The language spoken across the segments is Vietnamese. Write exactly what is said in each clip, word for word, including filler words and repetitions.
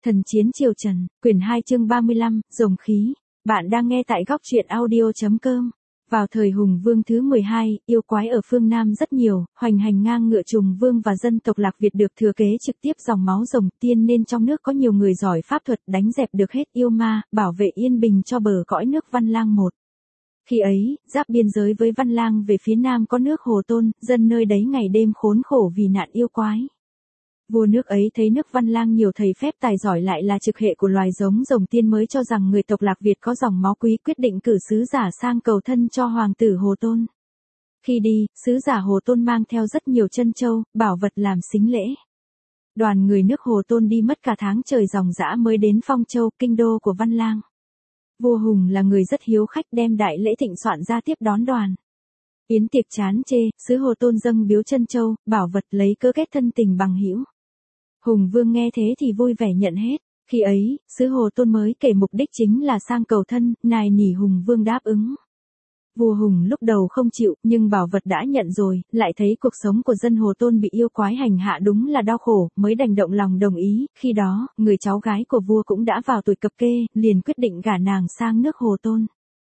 Thần chiến triều Trần, quyển hai chương ba mươi lăm, rồng khí. Bạn đang nghe tại góc truyện audio chấm com. Vào thời Hùng Vương thứ mười hai, yêu quái ở phương Nam rất nhiều, hoành hành ngang ngựa Trùng Vương và dân tộc Lạc Việt được thừa kế trực tiếp dòng máu rồng tiên nên trong nước có nhiều người giỏi pháp thuật đánh dẹp được hết yêu ma, bảo vệ yên bình cho bờ cõi nước Văn Lang một. Khi ấy, giáp biên giới với Văn Lang về phía nam có nước Hồ Tôn, dân nơi đấy ngày đêm khốn khổ vì nạn yêu quái. Vua nước ấy thấy nước Văn Lang nhiều thầy phép tài giỏi lại là trực hệ của loài giống rồng tiên mới cho rằng người tộc Lạc Việt có dòng máu quý, quyết định cử sứ giả sang cầu thân cho hoàng tử Hồ Tôn. Khi đi, sứ giả Hồ Tôn mang theo rất nhiều trân châu, bảo vật làm sính lễ. Đoàn người nước Hồ Tôn đi mất cả tháng trời dòng dã mới đến Phong Châu, kinh đô của Văn Lang. Vua Hùng là người rất hiếu khách, đem đại lễ thịnh soạn ra tiếp đón đoàn. Yến tiệc chán chê, sứ Hồ Tôn dâng biếu trân châu, bảo vật lấy cớ kết thân tình bằng hữu. Hùng Vương nghe thế thì vui vẻ nhận hết. Khi ấy, sứ Hồ Tôn mới kể mục đích chính là sang cầu thân, nài nỉ Hùng Vương đáp ứng. Vua Hùng lúc đầu không chịu, nhưng bảo vật đã nhận rồi, lại thấy cuộc sống của dân Hồ Tôn bị yêu quái hành hạ đúng là đau khổ, mới đành động lòng đồng ý. Khi đó, người cháu gái của vua cũng đã vào tuổi cập kê, liền quyết định gả nàng sang nước Hồ Tôn.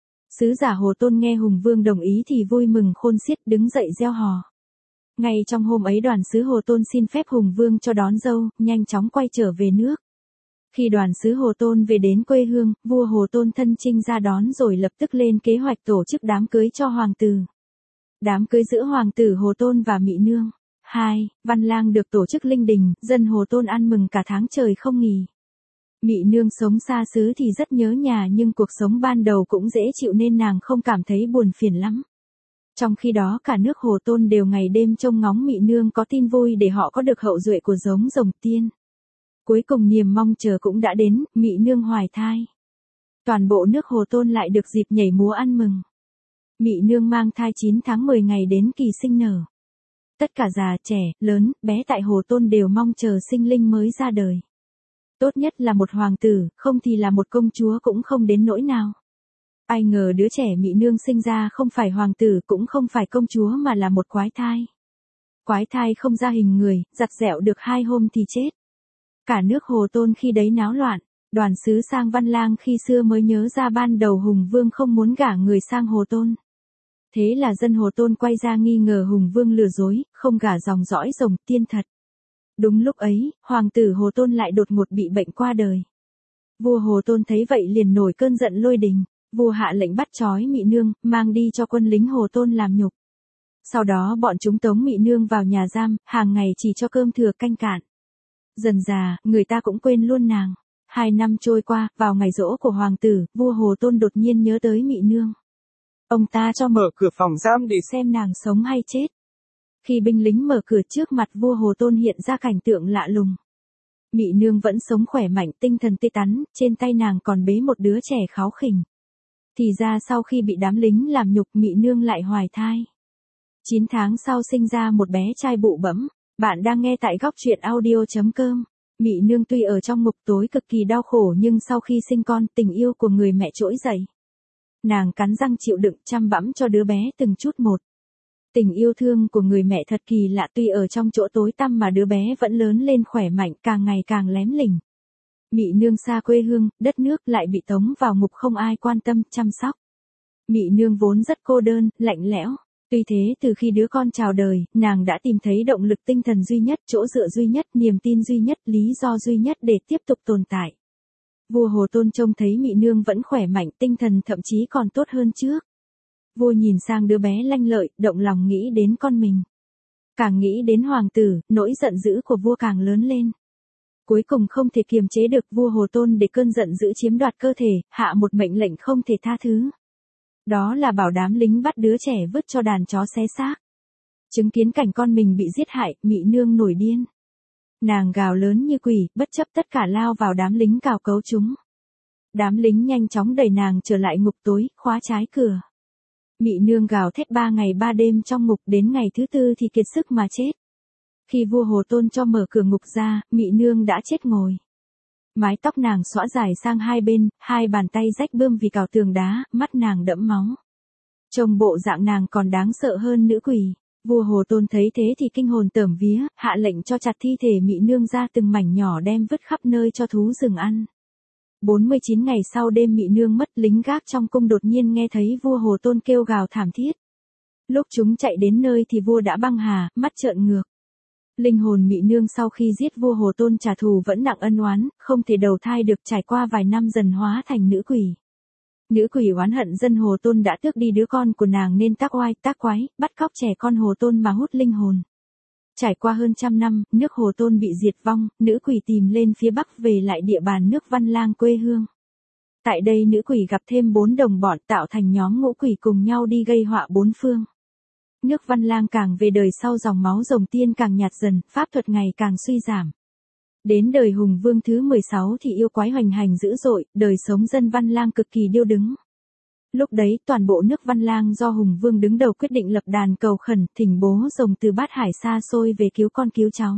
Sứ giả Hồ Tôn nghe Hùng Vương đồng ý thì vui mừng khôn xiết, đứng dậy reo hò. Ngay trong hôm ấy đoàn sứ Hồ Tôn xin phép Hùng Vương cho đón dâu, nhanh chóng quay trở về nước. Khi đoàn sứ Hồ Tôn về đến quê hương, vua Hồ Tôn thân chinh ra đón rồi lập tức lên kế hoạch tổ chức đám cưới cho hoàng tử. Đám cưới giữa hoàng tử Hồ Tôn và Mị Nương. hai. Văn Lang được tổ chức linh đình, dân Hồ Tôn ăn mừng cả tháng trời không nghỉ. Mị Nương sống xa xứ thì rất nhớ nhà nhưng cuộc sống ban đầu cũng dễ chịu nên nàng không cảm thấy buồn phiền lắm. Trong khi đó cả nước Hồ Tôn đều ngày đêm trông ngóng Mị Nương có tin vui để họ có được hậu duệ của giống rồng tiên. Cuối cùng niềm mong chờ cũng đã đến, Mị Nương hoài thai. Toàn bộ nước Hồ Tôn lại được dịp nhảy múa ăn mừng. Mị Nương mang thai chín tháng mười ngày đến kỳ sinh nở. Tất cả già, trẻ, lớn, bé tại Hồ Tôn đều mong chờ sinh linh mới ra đời. Tốt nhất là một hoàng tử, không thì là một công chúa cũng không đến nỗi nào. Ai ngờ đứa trẻ Mị Nương sinh ra không phải hoàng tử cũng không phải công chúa mà là một quái thai. Quái thai không ra hình người, giặt dẹo được hai hôm thì chết. Cả nước Hồ Tôn khi đấy náo loạn, đoàn sứ sang Văn Lang khi xưa mới nhớ ra ban đầu Hùng Vương không muốn gả người sang Hồ Tôn. Thế là dân Hồ Tôn quay ra nghi ngờ Hùng Vương lừa dối, không gả dòng dõi rồng tiên thật. Đúng lúc ấy, hoàng tử Hồ Tôn lại đột ngột bị bệnh qua đời. Vua Hồ Tôn thấy vậy liền nổi cơn giận lôi đình. Vua hạ lệnh bắt trói Mị Nương, mang đi cho quân lính Hồ Tôn làm nhục. Sau đó bọn chúng tống Mị Nương vào nhà giam, hàng ngày chỉ cho cơm thừa canh cạn. Dần dà, người ta cũng quên luôn nàng. Hai năm trôi qua, vào ngày giỗ của hoàng tử, vua Hồ Tôn đột nhiên nhớ tới Mị Nương. Ông ta cho mở cửa phòng giam để xem nàng sống hay chết. Khi binh lính mở cửa trước mặt vua Hồ Tôn hiện ra cảnh tượng lạ lùng. Mị Nương vẫn sống khỏe mạnh, tinh thần tươi tắn, trên tay nàng còn bế một đứa trẻ kháu khỉnh. Thì ra sau khi bị đám lính làm nhục Mị Nương lại hoài thai. chín tháng sau sinh ra một bé trai bụ bẫm. Bạn đang nghe tại góc truyện audio chấm com. Mị Nương tuy ở trong ngục tối cực kỳ đau khổ nhưng sau khi sinh con, tình yêu của người mẹ trỗi dậy. Nàng cắn răng chịu đựng chăm bẵm cho đứa bé từng chút một. Tình yêu thương của người mẹ thật kỳ lạ, tuy ở trong chỗ tối tăm mà đứa bé vẫn lớn lên khỏe mạnh, càng ngày càng lém lỉnh. Mị Nương xa quê hương, đất nước lại bị tống vào ngục không ai quan tâm, chăm sóc. Mị Nương vốn rất cô đơn, lạnh lẽo. Tuy thế từ khi đứa con chào đời, nàng đã tìm thấy động lực tinh thần duy nhất, chỗ dựa duy nhất, niềm tin duy nhất, lý do duy nhất để tiếp tục tồn tại. Vua Hồ Tôn trông thấy Mị Nương vẫn khỏe mạnh, tinh thần thậm chí còn tốt hơn trước. Vua nhìn sang đứa bé lanh lợi, động lòng nghĩ đến con mình. Càng nghĩ đến hoàng tử, nỗi giận dữ của vua càng lớn lên. Cuối cùng không thể kiềm chế được, vua Hồ Tôn để cơn giận dữ chiếm đoạt cơ thể, hạ một mệnh lệnh không thể tha thứ. Đó là bảo đám lính bắt đứa trẻ vứt cho đàn chó xé xác. Chứng kiến cảnh con mình bị giết hại, Mị Nương nổi điên. Nàng gào lớn như quỷ, bất chấp tất cả lao vào đám lính cào cấu chúng. Đám lính nhanh chóng đẩy nàng trở lại ngục tối, khóa trái cửa. Mị Nương gào thét ba ngày ba đêm trong ngục, đến ngày thứ tư thì kiệt sức mà chết. Khi vua Hồ Tôn cho mở cửa ngục ra, Mị Nương đã chết ngồi. Mái tóc nàng xõa dài sang hai bên, hai bàn tay rách bươm vì cào tường đá, mắt nàng đẫm máu. Trông bộ dạng nàng còn đáng sợ hơn nữ quỷ. Vua Hồ Tôn thấy thế thì kinh hồn tởm vía, hạ lệnh cho chặt thi thể Mị Nương ra từng mảnh nhỏ đem vứt khắp nơi cho thú rừng ăn. bốn mươi chín ngày sau đêm Mị Nương mất, lính gác trong cung đột nhiên nghe thấy vua Hồ Tôn kêu gào thảm thiết. Lúc chúng chạy đến nơi thì vua đã băng hà, mắt trợn ngược. Linh hồn Mị Nương sau khi giết vua Hồ Tôn trả thù vẫn nặng ân oán, không thể đầu thai được, trải qua vài năm dần hóa thành nữ quỷ. Nữ quỷ oán hận dân Hồ Tôn đã tước đi đứa con của nàng nên tác oai, tác quái, bắt cóc trẻ con Hồ Tôn mà hút linh hồn. Trải qua hơn trăm năm, nước Hồ Tôn bị diệt vong, nữ quỷ tìm lên phía bắc về lại địa bàn nước Văn Lang quê hương. Tại đây nữ quỷ gặp thêm bốn đồng bọn tạo thành nhóm ngũ quỷ cùng nhau đi gây họa bốn phương. Nước Văn Lang càng về đời sau dòng máu rồng tiên càng nhạt dần, pháp thuật ngày càng suy giảm. Đến đời Hùng Vương thứ mười sáu thì yêu quái hoành hành dữ dội, đời sống dân Văn Lang cực kỳ điêu đứng. Lúc đấy toàn bộ nước Văn Lang do Hùng Vương đứng đầu quyết định lập đàn cầu khẩn, thỉnh bố rồng từ bát hải xa xôi về cứu con cứu cháu.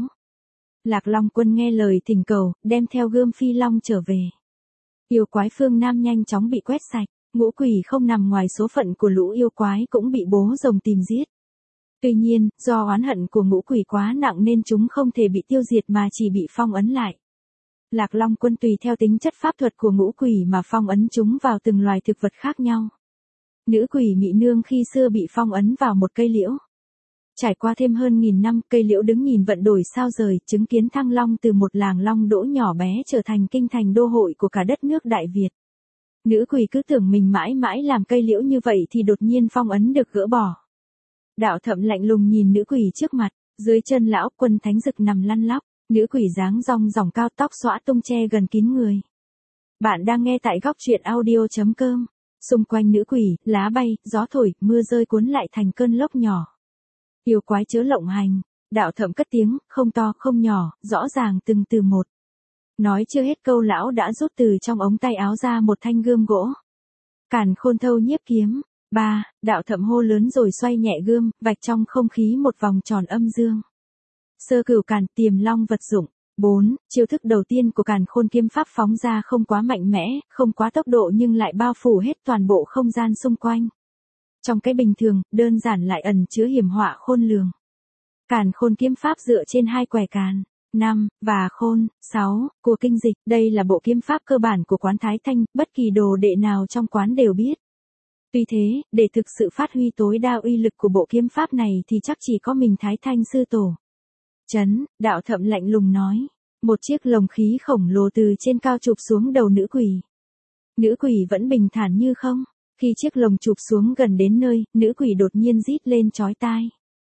Lạc Long Quân nghe lời thỉnh cầu, đem theo gươm phi long trở về. Yêu quái phương Nam nhanh chóng bị quét sạch, ngũ quỷ không nằm ngoài số phận của lũ yêu quái cũng bị bố rồng tìm giết. Tuy nhiên, do oán hận của ngũ quỷ quá nặng nên chúng không thể bị tiêu diệt mà chỉ bị phong ấn lại. Lạc Long Quân tùy theo tính chất pháp thuật của ngũ quỷ mà phong ấn chúng vào từng loài thực vật khác nhau. Nữ quỷ Mị Nương khi xưa bị phong ấn vào một cây liễu. Trải qua thêm hơn nghìn năm, cây liễu đứng nhìn vận đổi sao rời, chứng kiến Thăng Long từ một làng long đỗ nhỏ bé trở thành kinh thành đô hội của cả đất nước Đại Việt. Nữ quỷ cứ tưởng mình mãi mãi làm cây liễu như vậy thì đột nhiên phong ấn được gỡ bỏ. Đạo Thậm lạnh lùng nhìn nữ quỷ trước mặt, dưới chân lão Quân Thánh Dực nằm lăn lóc, nữ quỷ dáng rong ròng cao tóc xõa tung che gần kín người. Bạn đang nghe tại góc truyện audio chấm com. Xung quanh nữ quỷ, lá bay, gió thổi, mưa rơi cuốn lại thành cơn lốc nhỏ. Yêu quái chớ lộng hành, Đạo Thậm cất tiếng, không to không nhỏ, rõ ràng từng từ một. Nói chưa hết câu lão đã rút từ trong ống tay áo ra một thanh gươm gỗ. Càn Khôn Thâu Nhiếp Kiếm. Ba, Đạo Thậm hô lớn rồi xoay nhẹ gươm, vạch trong không khí một vòng tròn âm dương. Sơ Cửu Càn, Tiềm Long vật dụng. Bốn, chiêu thức đầu tiên của Càn Khôn Kiếm pháp phóng ra không quá mạnh mẽ, không quá tốc độ nhưng lại bao phủ hết toàn bộ không gian xung quanh. Trong cái bình thường, đơn giản lại ẩn chứa hiểm họa khôn lường. Càn Khôn Kiếm pháp dựa trên hai quẻ càn, năm, và khôn, sáu, của kinh dịch, đây là bộ kiếm pháp cơ bản của quán Thái Thanh, bất kỳ đồ đệ nào trong quán đều biết. Tuy thế, để thực sự phát huy tối đa uy lực của bộ kiếm pháp này thì chắc chỉ có mình Thái Thanh sư tổ. Chấn, Đạo Thậm lạnh lùng nói. Một chiếc lồng khí khổng lồ từ trên cao chụp xuống đầu nữ quỷ. Nữ quỷ vẫn bình thản như không. Khi chiếc lồng chụp xuống gần đến nơi, nữ quỷ đột nhiên rít lên chói tai.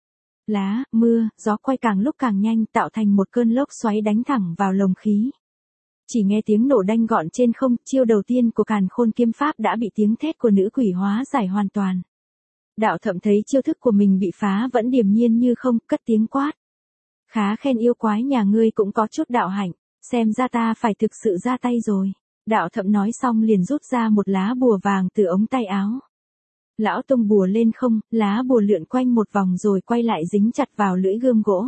Lá, mưa, gió quay càng lúc càng nhanh tạo thành một cơn lốc xoáy đánh thẳng vào lồng khí. Chỉ nghe tiếng nổ đanh gọn trên không, chiêu đầu tiên của Càn Khôn Kiếm pháp đã bị tiếng thét của nữ quỷ hóa giải hoàn toàn. Đạo Thậm thấy chiêu thức của mình bị phá vẫn điềm nhiên như không, cất tiếng quát. Khá khen, yêu quái nhà ngươi cũng có chút đạo hạnh, xem ra ta phải thực sự ra tay rồi. Đạo Thậm nói xong liền rút ra một lá bùa vàng từ ống tay áo. Lão tung bùa lên không, lá bùa lượn quanh một vòng rồi quay lại dính chặt vào lưỡi gươm gỗ.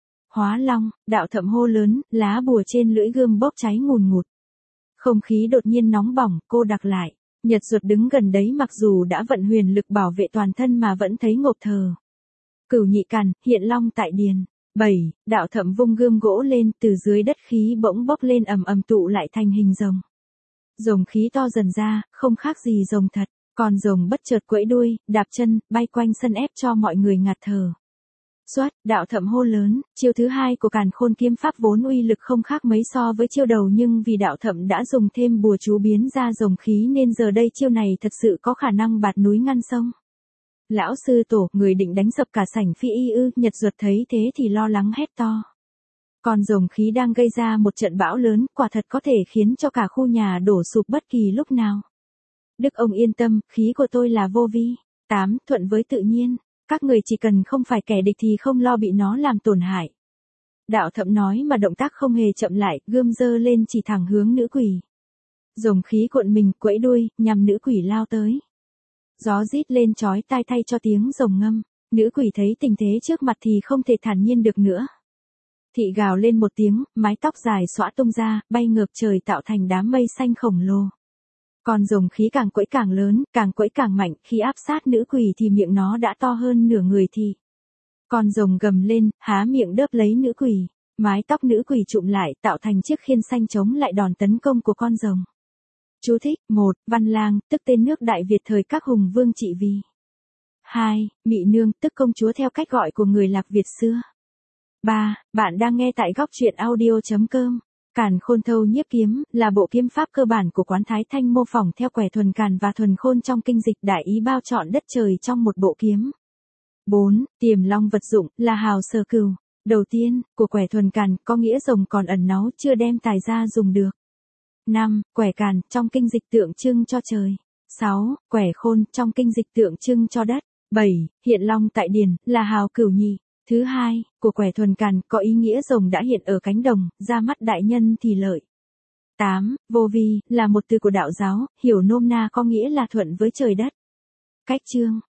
Hóa Long, Đạo Thậm hô lớn, lá bùa trên lưỡi gươm bốc cháy ngùn ngụt. Không khí đột nhiên nóng bỏng, cô đặc lại. Nhật Duật đứng gần đấy mặc dù đã vận huyền lực bảo vệ toàn thân mà vẫn thấy ngộp thở. Cửu Nhị Càn, Hiện Long tại điền. Bảy, Đạo Thậm vung gươm gỗ lên, từ dưới đất khí bỗng bốc lên ầm ầm tụ lại thành hình rồng. Rồng khí to dần ra, không khác gì rồng thật, còn rồng bất chợt quẫy đuôi, đạp chân, bay quanh sân ép cho mọi người ngạt thở. Xoát, Đạo Thậm hô lớn, chiêu thứ hai của Càn Khôn Kiếm pháp vốn uy lực không khác mấy so với chiêu đầu nhưng vì Đạo Thậm đã dùng thêm bùa chú biến ra rồng khí nên giờ đây chiêu này thật sự có khả năng bạt núi ngăn sông. Lão sư tổ, người định đánh sập cả sảnh phi y ư? Nhật Duật thấy thế thì lo lắng hét to. Còn rồng khí đang gây ra một trận bão lớn, quả thật có thể khiến cho cả khu nhà đổ sụp bất kỳ lúc nào. Đức ông yên tâm, khí của tôi là vô vi. Tám, thuận với tự nhiên. Các người chỉ cần không phải kẻ địch thì không lo bị nó làm tổn hại. Đạo Thậm nói mà động tác không hề chậm lại, gươm giơ lên chỉ thẳng hướng nữ quỷ. Rồng khí cuộn mình, quẫy đuôi, nhằm nữ quỷ lao tới. Gió rít lên chói tai thay cho tiếng rồng ngâm. Nữ quỷ thấy tình thế trước mặt thì không thể thản nhiên được nữa. Thị gào lên một tiếng, mái tóc dài xõa tung ra, bay ngược trời tạo thành đám mây xanh khổng lồ. Còn rồng khí càng quẫy càng lớn, càng quẫy càng mạnh, khi áp sát nữ quỷ thì miệng nó đã to hơn nửa người thì. Con rồng gầm lên, há miệng đớp lấy nữ quỷ. Mái tóc nữ quỷ trụm lại tạo thành chiếc khiên xanh chống lại đòn tấn công của con rồng. Chú thích: một. Văn Lang, tức tên nước Đại Việt thời các hùng vương trị vì. hai. Mị Nương, tức công chúa theo cách gọi của người Lạc Việt xưa. ba. Bạn đang nghe tại góc truyện audio.com. Càn Khôn Thâu Nhiếp Kiếm là bộ kiếm pháp cơ bản của Quán Thái Thanh, mô phỏng theo quẻ thuần càn và thuần khôn trong kinh dịch đại ý bao trọn đất trời trong một bộ kiếm. bốn. Tiềm long vật dụng là hào sở cừu. Đầu tiên, của quẻ thuần càn có nghĩa rồng còn ẩn náu chưa đem tài ra dùng được. năm. Quẻ càn trong kinh dịch tượng trưng cho trời. sáu. Quẻ khôn trong kinh dịch tượng trưng cho đất. bảy. Hiện long tại điển là hào cửu nhị. Thứ hai, của quẻ thuần càn có ý nghĩa rồng đã hiện ở cánh đồng, ra mắt đại nhân thì lợi. tám. Vô vi là một từ của đạo giáo, hiểu nôm na có nghĩa là thuận với trời đất. Cách chương